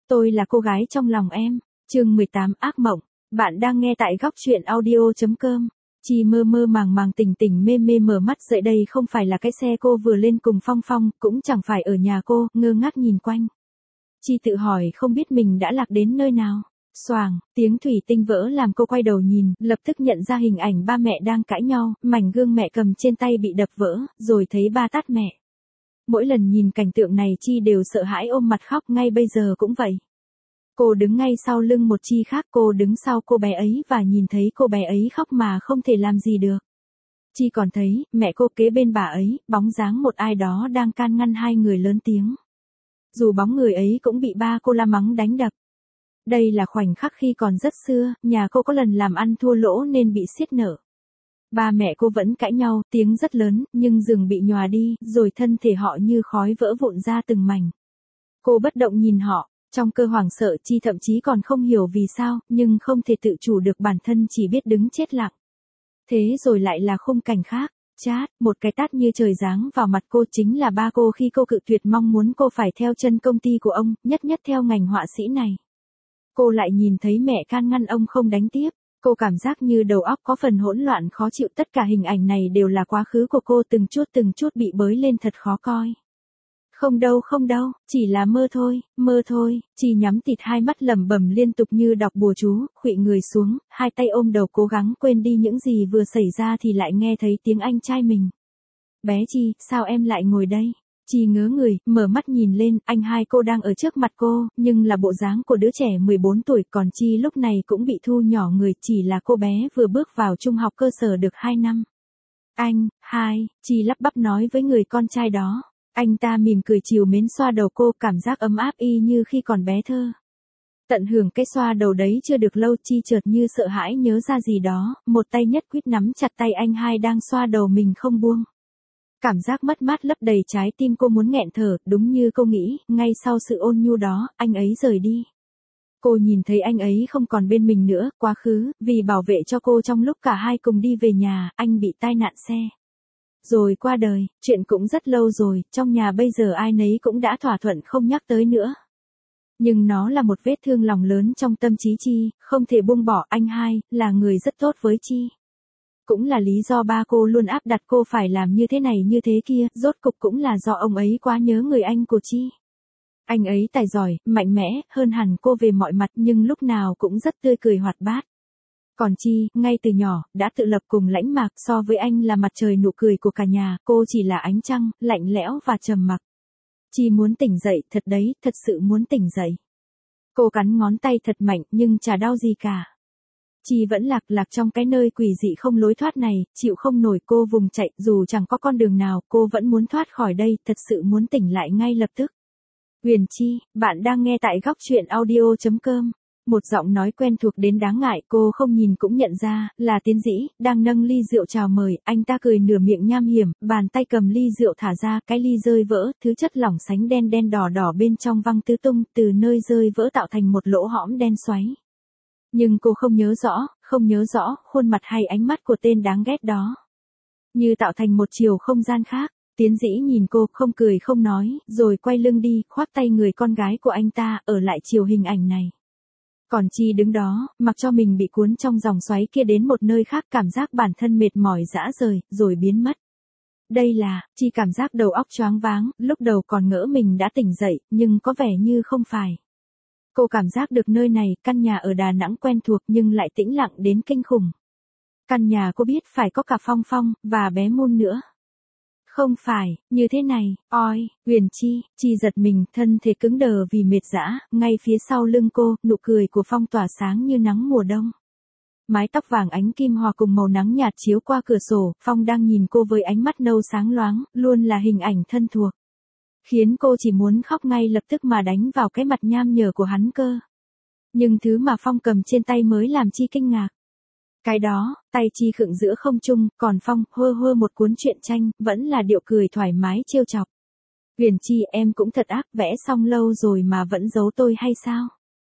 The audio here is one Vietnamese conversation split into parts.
Tôi là cô gái trong lòng em. Chương 18 ác mộng. Bạn đang nghe tại góc truyện audio.com. Chi mơ mơ màng màng tỉnh tỉnh mê mê mở mắt dậy, đây không phải là cái xe cô vừa lên cùng Phong Phong, cũng chẳng phải ở nhà cô, ngơ ngác nhìn quanh. Chi tự hỏi không biết mình đã lạc đến nơi nào. Xoàng, tiếng thủy tinh vỡ làm cô quay đầu nhìn, lập tức nhận ra hình ảnh ba mẹ đang cãi nhau, mảnh gương mẹ cầm trên tay bị đập vỡ, rồi thấy ba tát mẹ. Mỗi lần nhìn cảnh tượng này Chi đều sợ hãi ôm mặt khóc, ngay bây giờ cũng vậy. Cô đứng ngay sau lưng một Chi khác, cô đứng sau cô bé ấy và nhìn thấy cô bé ấy khóc mà không thể làm gì được. Chi còn thấy, mẹ cô kế bên bà ấy, bóng dáng một ai đó đang can ngăn hai người lớn tiếng. Dù bóng người ấy cũng bị ba cô la mắng đánh đập. Đây là khoảnh khắc khi còn rất xưa, nhà cô có lần làm ăn thua lỗ nên bị xiết nợ. Ba mẹ cô vẫn cãi nhau, tiếng rất lớn, nhưng giường bị nhòa đi, rồi thân thể họ như khói vỡ vụn ra từng mảnh. Cô bất động nhìn họ, trong cơn hoảng sợ Chi thậm chí còn không hiểu vì sao, nhưng không thể tự chủ được bản thân, chỉ biết đứng chết lặng. Thế rồi lại là khung cảnh khác, chát, một cái tát như trời giáng vào mặt cô, chính là ba cô khi cô cự tuyệt mong muốn cô phải theo chân công ty của ông, nhất theo ngành họa sĩ này. Cô lại nhìn thấy mẹ can ngăn ông không đánh tiếp. Cô cảm giác như đầu óc có phần hỗn loạn khó chịu, tất cả hình ảnh này đều là quá khứ của cô, từng chút bị bới lên thật khó coi. Không đâu, chỉ là mơ thôi, Chi nhắm tịt hai mắt lẩm bẩm liên tục như đọc bùa chú, khuỵu người xuống, hai tay ôm đầu cố gắng quên đi những gì vừa xảy ra thì lại nghe thấy tiếng anh trai mình. Bé Chi, sao em lại ngồi đây? Chi ngớ người, mở mắt nhìn lên, anh hai cô đang ở trước mặt cô, nhưng là bộ dáng của đứa trẻ 14 tuổi, còn Chi lúc này cũng bị thu nhỏ người, chỉ là cô bé vừa bước vào trung học cơ sở được 2 năm. Anh, hai, Chi lắp bắp nói với người con trai đó. Anh ta mỉm cười trìu mến xoa đầu cô, cảm giác ấm áp y như khi còn bé thơ. Tận hưởng cái xoa đầu đấy chưa được lâu, Chi chợt như sợ hãi nhớ ra gì đó, một tay nhất quyết nắm chặt tay anh hai đang xoa đầu mình không buông. Cảm giác mất mát lấp đầy trái tim cô, muốn nghẹn thở, đúng như cô nghĩ, ngay sau sự ôn nhu đó, anh ấy rời đi. Cô nhìn thấy anh ấy không còn bên mình nữa, quá khứ, vì bảo vệ cho cô trong lúc cả hai cùng đi về nhà, anh bị tai nạn xe. Rồi qua đời, chuyện cũng rất lâu rồi, trong nhà bây giờ ai nấy cũng đã thỏa thuận không nhắc tới nữa. Nhưng nó là một vết thương lòng lớn trong tâm trí Chi, không thể buông bỏ. Anh hai, là người rất tốt với Chi. Cũng là lý do ba cô luôn áp đặt cô phải làm như thế này như thế kia, rốt cục cũng là do ông ấy quá nhớ người anh của Chi. Anh ấy tài giỏi, mạnh mẽ, hơn hẳn cô về mọi mặt, nhưng lúc nào cũng rất tươi cười hoạt bát. Còn Chi, ngay từ nhỏ, đã tự lập cùng Lãnh Mạc, so với anh là mặt trời nụ cười của cả nhà, cô chỉ là ánh trăng, lạnh lẽo và trầm mặc. Chi muốn tỉnh dậy, thật đấy, thật sự muốn tỉnh dậy. Cô cắn ngón tay thật mạnh, nhưng chả đau gì cả. Chi vẫn lạc trong cái nơi quỷ dị không lối thoát này, chịu không nổi, cô vùng chạy, dù chẳng có con đường nào, cô vẫn muốn thoát khỏi đây, thật sự muốn tỉnh lại ngay lập tức. Huyền Chi, bạn đang nghe tại góc truyện audio.com. Một giọng nói quen thuộc đến đáng ngại, cô không nhìn cũng nhận ra, là Tiến Dĩ, đang nâng ly rượu chào mời, anh ta cười nửa miệng nham hiểm, bàn tay cầm ly rượu thả ra, cái ly rơi vỡ, thứ chất lỏng sánh đen đỏ bên trong văng tứ tung, từ nơi rơi vỡ tạo thành một lỗ hõm đen xoáy. Nhưng cô không nhớ rõ, khuôn mặt hay ánh mắt của tên đáng ghét đó. Như tạo thành một chiều không gian khác. Tiến Dĩ nhìn cô, không cười không nói, rồi quay lưng đi, khoác tay người con gái của anh ta, ở lại chiều hình ảnh này. Còn Chi đứng đó, mặc cho mình bị cuốn trong dòng xoáy kia đến một nơi khác, cảm giác bản thân mệt mỏi rã rời, rồi biến mất. Đây là, Chi cảm giác đầu óc choáng váng, lúc đầu còn ngỡ mình đã tỉnh dậy, nhưng có vẻ như không phải. Cô cảm giác được nơi này, căn nhà ở Đà Nẵng quen thuộc nhưng lại tĩnh lặng đến kinh khủng. Căn nhà cô biết phải có cả Phong Phong, và bé Moon nữa. Không phải, như thế này, oi, Huyền Chi giật mình, thân thể cứng đờ vì mệt dã, ngay phía sau lưng cô, nụ cười của Phong tỏa sáng như nắng mùa đông. Mái tóc vàng ánh kim hòa cùng màu nắng nhạt chiếu qua cửa sổ, Phong đang nhìn cô với ánh mắt nâu sáng loáng, luôn là hình ảnh thân thuộc. Khiến cô chỉ muốn khóc ngay lập tức mà đánh vào cái mặt nham nhở của hắn cơ. Nhưng thứ mà Phong cầm trên tay mới làm Chi kinh ngạc. Cái đó, tay Chi khựng giữa không trung, còn Phong hơ một cuốn truyện tranh, vẫn là điệu cười thoải mái trêu chọc. Huyền Chi, em cũng thật ác, vẽ xong lâu rồi mà vẫn giấu tôi hay sao?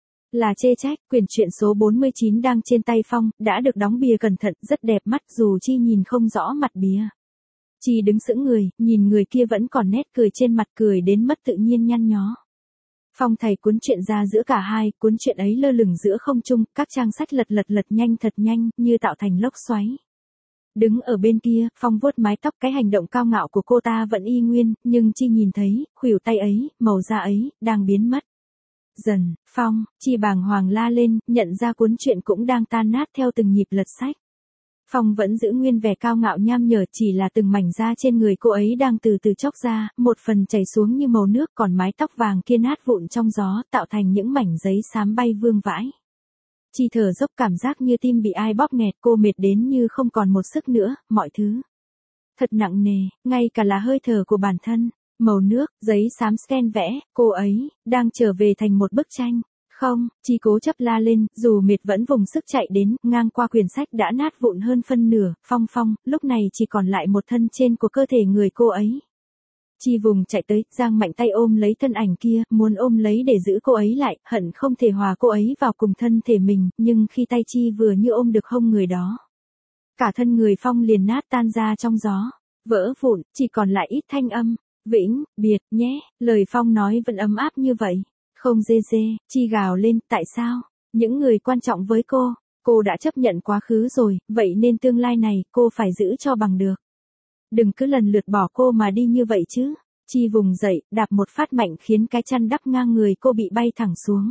Là chê trách. Quyển truyện số 49 đang trên tay Phong, đã được đóng bìa cẩn thận, rất đẹp mắt dù Chi nhìn không rõ mặt bìa. Chi đứng sững người, nhìn người kia vẫn còn nét cười trên mặt, cười đến mất tự nhiên nhăn nhó. Phong thầy cuốn truyện ra giữa cả hai, cuốn truyện ấy lơ lửng giữa không trung, các trang sách lật nhanh thật nhanh, như tạo thành lốc xoáy. Đứng ở bên kia, Phong vuốt mái tóc, cái hành động cao ngạo của cô ta vẫn y nguyên, nhưng Chi nhìn thấy, khuỷu tay ấy, màu da ấy, đang biến mất. Dần, Phong, Chi bàng hoàng la lên, nhận ra cuốn truyện cũng đang tan nát theo từng nhịp lật sách. Phong vẫn giữ nguyên vẻ cao ngạo nham nhở, chỉ là từng mảnh da trên người cô ấy đang từ từ chóc ra, một phần chảy xuống như màu nước, còn mái tóc vàng kia nát vụn trong gió, tạo thành những mảnh giấy xám bay vương vãi. Chi thở dốc, cảm giác như tim bị ai bóp nghẹt, cô mệt đến như không còn một sức nữa, mọi thứ thật nặng nề, ngay cả là hơi thở của bản thân. Màu nước, giấy xám scan vẽ, cô ấy đang trở về thành một bức tranh. Không, Chi cố chấp la lên, dù mệt vẫn vùng sức chạy đến, ngang qua quyển sách đã nát vụn hơn phân nửa. Phong, lúc này chỉ còn lại một thân trên của cơ thể người cô ấy. Chi vùng chạy tới, giang mạnh tay ôm lấy thân ảnh kia, muốn ôm lấy để giữ cô ấy lại, hận không thể hòa cô ấy vào cùng thân thể mình, nhưng khi tay Chi vừa như ôm được hông người đó, cả thân người Phong liền nát tan ra trong gió, vỡ vụn, chỉ còn lại ít thanh âm. Vĩnh, biệt, nhé, lời Phong nói vẫn ấm áp như vậy. Không dê, Chi gào lên, tại sao? Những người quan trọng với cô đã chấp nhận quá khứ rồi, vậy nên tương lai này, cô phải giữ cho bằng được. Đừng cứ lần lượt bỏ cô mà đi như vậy chứ. Chi vùng dậy, đạp một phát mạnh khiến cái chăn đắp ngang người cô bị bay thẳng xuống.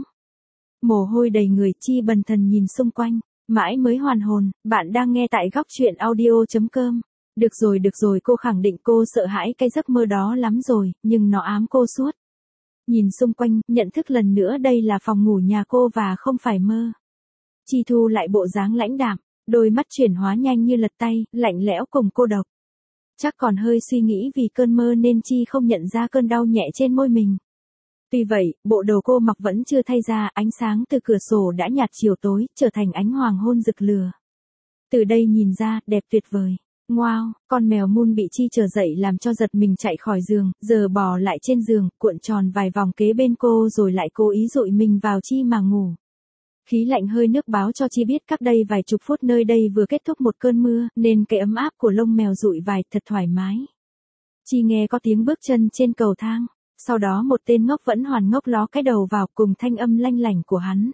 Mồ hôi đầy người, Chi bần thần nhìn xung quanh, mãi mới hoàn hồn. Bạn đang nghe tại góc truyện audio.com. Được rồi, cô khẳng định cô sợ hãi cái giấc mơ đó lắm rồi, nhưng nó ám cô suốt. Nhìn xung quanh, nhận thức lần nữa đây là phòng ngủ nhà cô và không phải mơ. Chi thu lại bộ dáng lãnh đạm, đôi mắt chuyển hóa nhanh như lật tay, lạnh lẽo cùng cô độc. Chắc còn hơi suy nghĩ vì cơn mơ nên Chi không nhận ra cơn đau nhẹ trên môi mình. Tuy vậy, bộ đồ cô mặc vẫn chưa thay ra, ánh sáng từ cửa sổ đã nhạt chiều tối, trở thành ánh hoàng hôn rực lửa. Từ đây nhìn ra, đẹp tuyệt vời. Wow, con mèo Moon bị Chi trở dậy làm cho giật mình chạy khỏi giường, giờ bò lại trên giường, cuộn tròn vài vòng kế bên cô rồi lại cố ý dụi mình vào Chi mà ngủ. Khí lạnh hơi nước báo cho Chi biết cách đây vài chục phút nơi đây vừa kết thúc một cơn mưa, nên cái ấm áp của lông mèo dụi vài thật thoải mái. Chi nghe có tiếng bước chân trên cầu thang, sau đó một tên ngốc vẫn hoàn ngốc ló cái đầu vào cùng thanh âm lanh lảnh của hắn.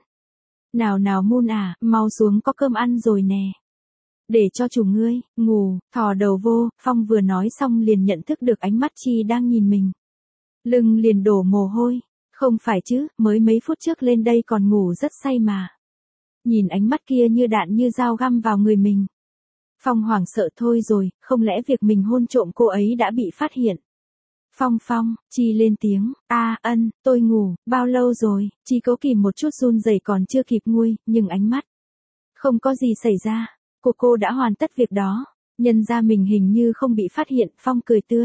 Nào Moon à, mau xuống có cơm ăn rồi nè. Để cho chủ ngươi, ngủ, thò đầu vô. Phong vừa nói xong liền nhận thức được ánh mắt Chi đang nhìn mình. Lưng liền đổ mồ hôi. Không phải chứ, mới mấy phút trước lên đây còn ngủ rất say mà. Nhìn ánh mắt kia như đạn như dao găm vào người mình. Phong hoảng sợ thôi rồi, không lẽ việc mình hôn trộm cô ấy đã bị phát hiện. Phong, Chi lên tiếng, tôi ngủ, bao lâu rồi? Chi cố kìm một chút run rẩy còn chưa kịp nguôi, nhưng ánh mắt. Không có gì xảy ra. Cô đã hoàn tất việc đó, nhân ra mình hình như không bị phát hiện. Phong cười tươi.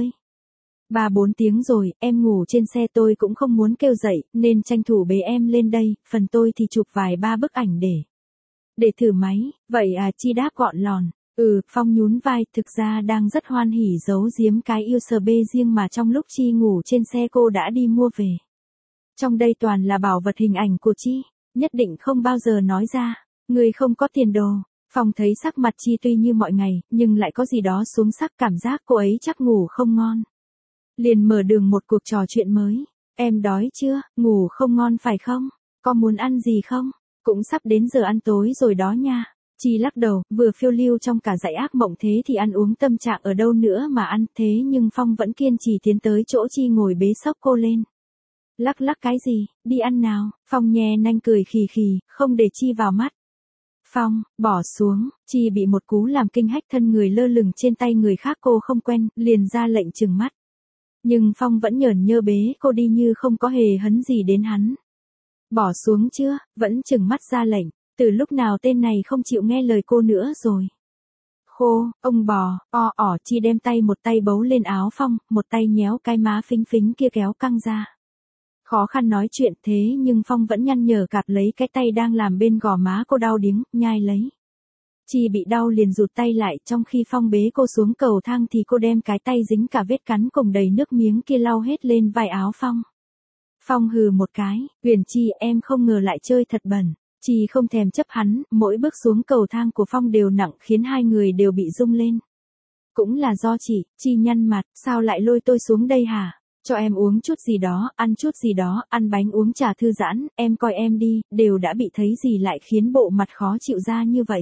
3-4 tiếng rồi, em ngủ trên xe tôi cũng không muốn kêu dậy, nên tranh thủ bế em lên đây, phần tôi thì chụp vài ba bức ảnh để thử máy. Vậy à, Chi đáp gọn lòn. Phong nhún vai, thực ra đang rất hoan hỉ giấu giếm cái USB riêng mà trong lúc Chi ngủ trên xe cô đã đi mua về. Trong đây toàn là bảo vật hình ảnh của Chi, nhất định không bao giờ nói ra. Người không có tiền đồ. Phong thấy sắc mặt Chi tuy như mọi ngày, nhưng lại có gì đó xuống sắc, cảm giác cô ấy chắc ngủ không ngon. Liền mở đường một cuộc trò chuyện mới. Em đói chưa, ngủ không ngon phải không? Có muốn ăn gì không? Cũng sắp đến giờ ăn tối rồi đó nha. Chi lắc đầu, vừa phiêu lưu trong cả dãy ác mộng thế thì ăn uống tâm trạng ở đâu nữa mà ăn, thế nhưng Phong vẫn kiên trì tiến tới chỗ Chi ngồi bế xốc cô lên. Lắc cái gì, đi ăn nào. Phong nhe nanh cười khì, không để Chi vào mắt. Phong, bỏ xuống. Chi bị một cú làm kinh hách, thân người lơ lửng trên tay người khác cô không quen, liền ra lệnh trừng mắt. Nhưng Phong vẫn nhởn nhơ bế cô đi như không có hề hấn gì đến hắn. Bỏ xuống chưa, vẫn trừng mắt ra lệnh. Từ lúc nào tên này không chịu nghe lời cô nữa rồi. Khô, ông bò, Chi đem tay một tay bấu lên áo Phong, một tay nhéo cái má phính kia kéo căng ra. Khó khăn nói chuyện thế nhưng Phong vẫn nhăn nhở cạp lấy cái tay đang làm bên gò má cô đau điếng, nhai lấy. Chi bị đau liền rụt tay lại, trong khi Phong bế cô xuống cầu thang thì cô đem cái tay dính cả vết cắn cùng đầy nước miếng kia lau hết lên vai áo Phong. Phong hừ một cái, Huyền Chi em không ngờ lại chơi thật bẩn. Chi không thèm chấp hắn, mỗi bước xuống cầu thang của Phong đều nặng khiến hai người đều bị rung lên. Cũng là do Chi nhăn mặt, sao lại lôi tôi xuống đây hả? Cho em uống chút gì đó, ăn chút gì đó, ăn bánh uống trà thư giãn, em coi em đi, đều đã bị thấy gì lại khiến bộ mặt khó chịu ra như vậy.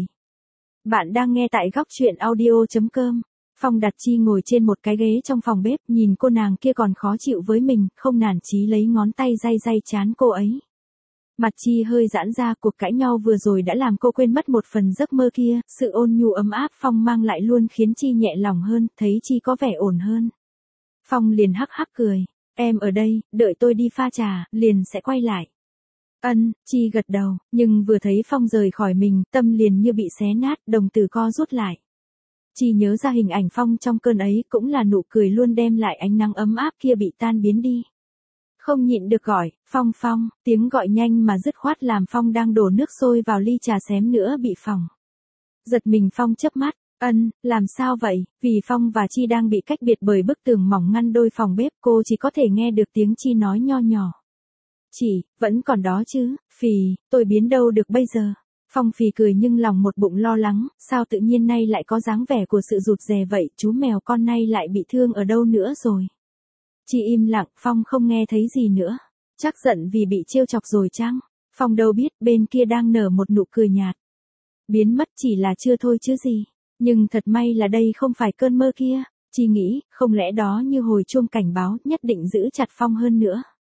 Bạn đang nghe tại góc chuyện audio.com. Phong đặt Chi ngồi trên một cái ghế trong phòng bếp, nhìn cô nàng kia còn khó chịu với mình, không nản chí lấy ngón tay day day trán cô ấy. Mặt Chi hơi giãn ra, cuộc cãi nhau vừa rồi đã làm cô quên mất một phần giấc mơ kia, sự ôn nhu ấm áp Phong mang lại luôn khiến Chi nhẹ lòng hơn, thấy Chi có vẻ ổn hơn. Phong liền hắc hắc cười, em ở đây, đợi tôi đi pha trà, liền sẽ quay lại. Ân, Chi gật đầu, nhưng vừa thấy Phong rời khỏi mình, tâm liền như bị xé nát, đồng tử co rút lại. Chi nhớ ra hình ảnh Phong trong cơn ấy, cũng là nụ cười luôn đem lại ánh nắng ấm áp kia bị tan biến đi. Không nhịn được gọi, Phong Phong, tiếng gọi nhanh mà dứt khoát làm Phong đang đổ nước sôi vào ly trà xém nữa bị phỏng. Giật mình Phong chớp mắt, Ân, làm sao vậy, vì Phong và Chi đang bị cách biệt bởi bức tường mỏng ngăn đôi phòng bếp, cô chỉ có thể nghe được tiếng Chi nói nho nhỏ. Chị, vẫn còn đó chứ, phì, tôi biến đâu được bây giờ. Phong phì cười nhưng lòng một bụng lo lắng, sao tự nhiên nay lại có dáng vẻ của sự rụt rè vậy, chú mèo con nay lại bị thương ở đâu nữa rồi. Chi im lặng, Phong không nghe thấy gì nữa. Chắc giận vì bị trêu chọc rồi chăng? Phong đâu biết bên kia đang nở một nụ cười nhạt. Biến mất chỉ là chưa thôi chứ gì. Nhưng thật may là đây không phải cơn mơ kia. Chi nghĩ, không lẽ đó như hồi chuông cảnh báo, nhất định giữ chặt Phong hơn nữa.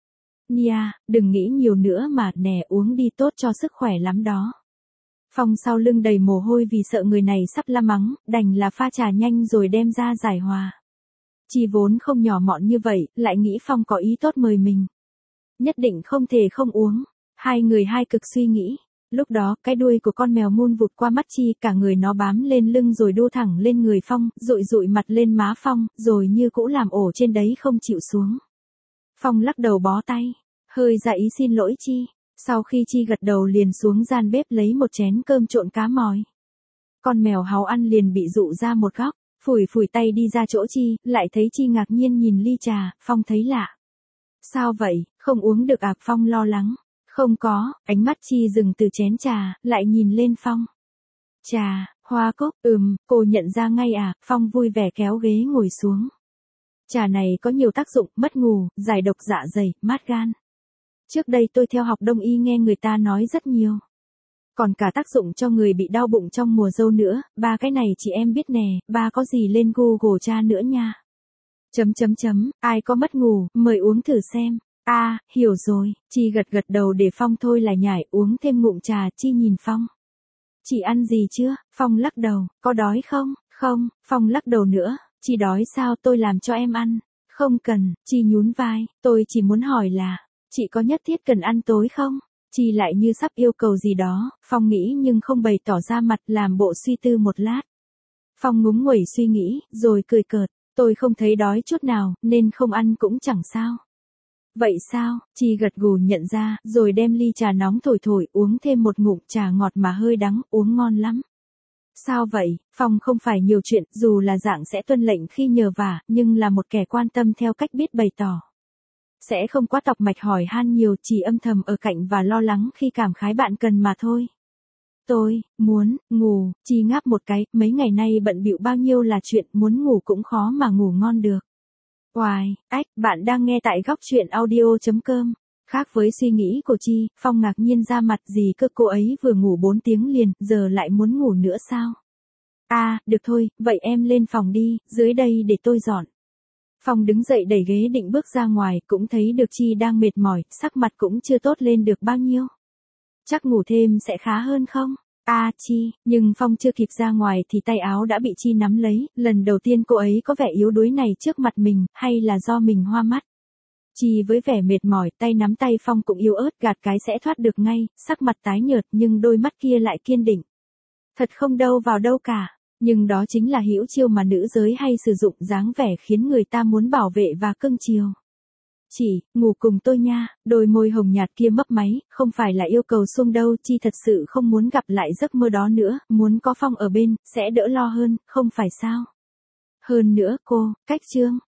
Nia, đừng nghĩ nhiều nữa mà, nè uống đi tốt cho sức khỏe lắm đó. Phong sau lưng đầy mồ hôi vì sợ người này sắp la mắng, đành là pha trà nhanh rồi đem ra giải hòa. Chi vốn không nhỏ mọn như vậy, lại nghĩ Phong có ý tốt mời mình. Nhất định không thể không uống. Hai người hai cực suy nghĩ. Lúc đó, cái đuôi của con mèo mun vụt qua mắt Chi, cả người nó bám lên lưng rồi đu thẳng lên người Phong, dụi dụi mặt lên má Phong, rồi như cũ làm ổ trên đấy không chịu xuống. Phong lắc đầu bó tay, hơi ra ý xin lỗi Chi. Sau khi Chi gật đầu liền xuống gian bếp lấy một chén cơm trộn cá mòi. Con mèo háu ăn liền bị dụ ra một góc, phủi phủi tay đi ra chỗ Chi, lại thấy Chi ngạc nhiên nhìn ly trà, Phong thấy lạ. Sao vậy, không uống được à? Phong lo lắng. Không có, ánh mắt Chi dừng từ chén trà, lại nhìn lên Phong. Trà, hoa cúc, cô nhận ra ngay à? Phong vui vẻ kéo ghế ngồi xuống. Trà này có nhiều tác dụng, mất ngủ, giải độc dạ dày, mát gan. Trước đây tôi theo học đông y nghe người ta nói rất nhiều. Còn cả tác dụng cho người bị đau bụng trong mùa dâu nữa, ba cái này chị em biết nè, ba có gì lên Google tra nữa nha. Ai có mất ngủ, mời uống thử xem. Hiểu rồi, Chi gật đầu để Phong thôi là nhảy uống thêm ngụm trà. Chi nhìn Phong. Chị ăn gì chưa? Phong lắc đầu, có đói không? Không, Phong lắc đầu nữa, chị đói sao tôi làm cho em ăn? Không cần, Chi nhún vai, tôi chỉ muốn hỏi là, chị có nhất thiết cần ăn tối không? Chi lại như sắp yêu cầu gì đó, Phong nghĩ nhưng không bày tỏ ra mặt, làm bộ suy tư một lát. Phong ngúng nguẩy suy nghĩ, rồi cười cợt, tôi không thấy đói chút nào, nên không ăn cũng chẳng sao. Vậy sao? Chi gật gù nhận ra, rồi đem ly trà nóng thổi uống thêm một ngụm, trà ngọt mà hơi đắng, uống ngon lắm. Sao vậy? Phong không phải nhiều chuyện, dù là dạng sẽ tuân lệnh khi nhờ vả, nhưng là một kẻ quan tâm theo cách biết bày tỏ. Sẽ không quá tọc mạch hỏi han nhiều, chỉ âm thầm ở cạnh và lo lắng khi cảm khái bạn cần mà thôi. Tôi muốn ngủ. Chi ngáp một cái, mấy ngày nay bận bịu bao nhiêu là chuyện, muốn ngủ cũng khó mà ngủ ngon được. Bạn đang nghe tại góc chuyện audio.com. Khác với suy nghĩ của Chi, Phong ngạc nhiên ra mặt, gì cơ, cô ấy vừa ngủ 4 tiếng liền, giờ lại muốn ngủ nữa sao? Được thôi, vậy em lên phòng đi, dưới đây để tôi dọn. Phong đứng dậy đẩy ghế định bước ra ngoài, cũng thấy được Chi đang mệt mỏi, sắc mặt cũng chưa tốt lên được bao nhiêu. Chắc ngủ thêm sẽ khá hơn không? Chi, nhưng Phong chưa kịp ra ngoài thì tay áo đã bị Chi nắm lấy, lần đầu tiên cô ấy có vẻ yếu đuối này trước mặt mình, hay là do mình hoa mắt. Chi với vẻ mệt mỏi, tay nắm tay Phong cũng yếu ớt, gạt cái sẽ thoát được ngay, sắc mặt tái nhợt nhưng đôi mắt kia lại kiên định. Thật không đâu vào đâu cả, nhưng đó chính là hữu chiêu mà nữ giới hay sử dụng, dáng vẻ khiến người ta muốn bảo vệ và cưng chiều. Chị, ngủ cùng tôi nha. Đôi môi hồng nhạt kia mấp máy, không phải là yêu cầu xuông đâu, Chi thật sự không muốn gặp lại giấc mơ đó nữa, muốn có Phong ở bên, sẽ đỡ lo hơn, không phải sao? Hơn nữa cách Trương,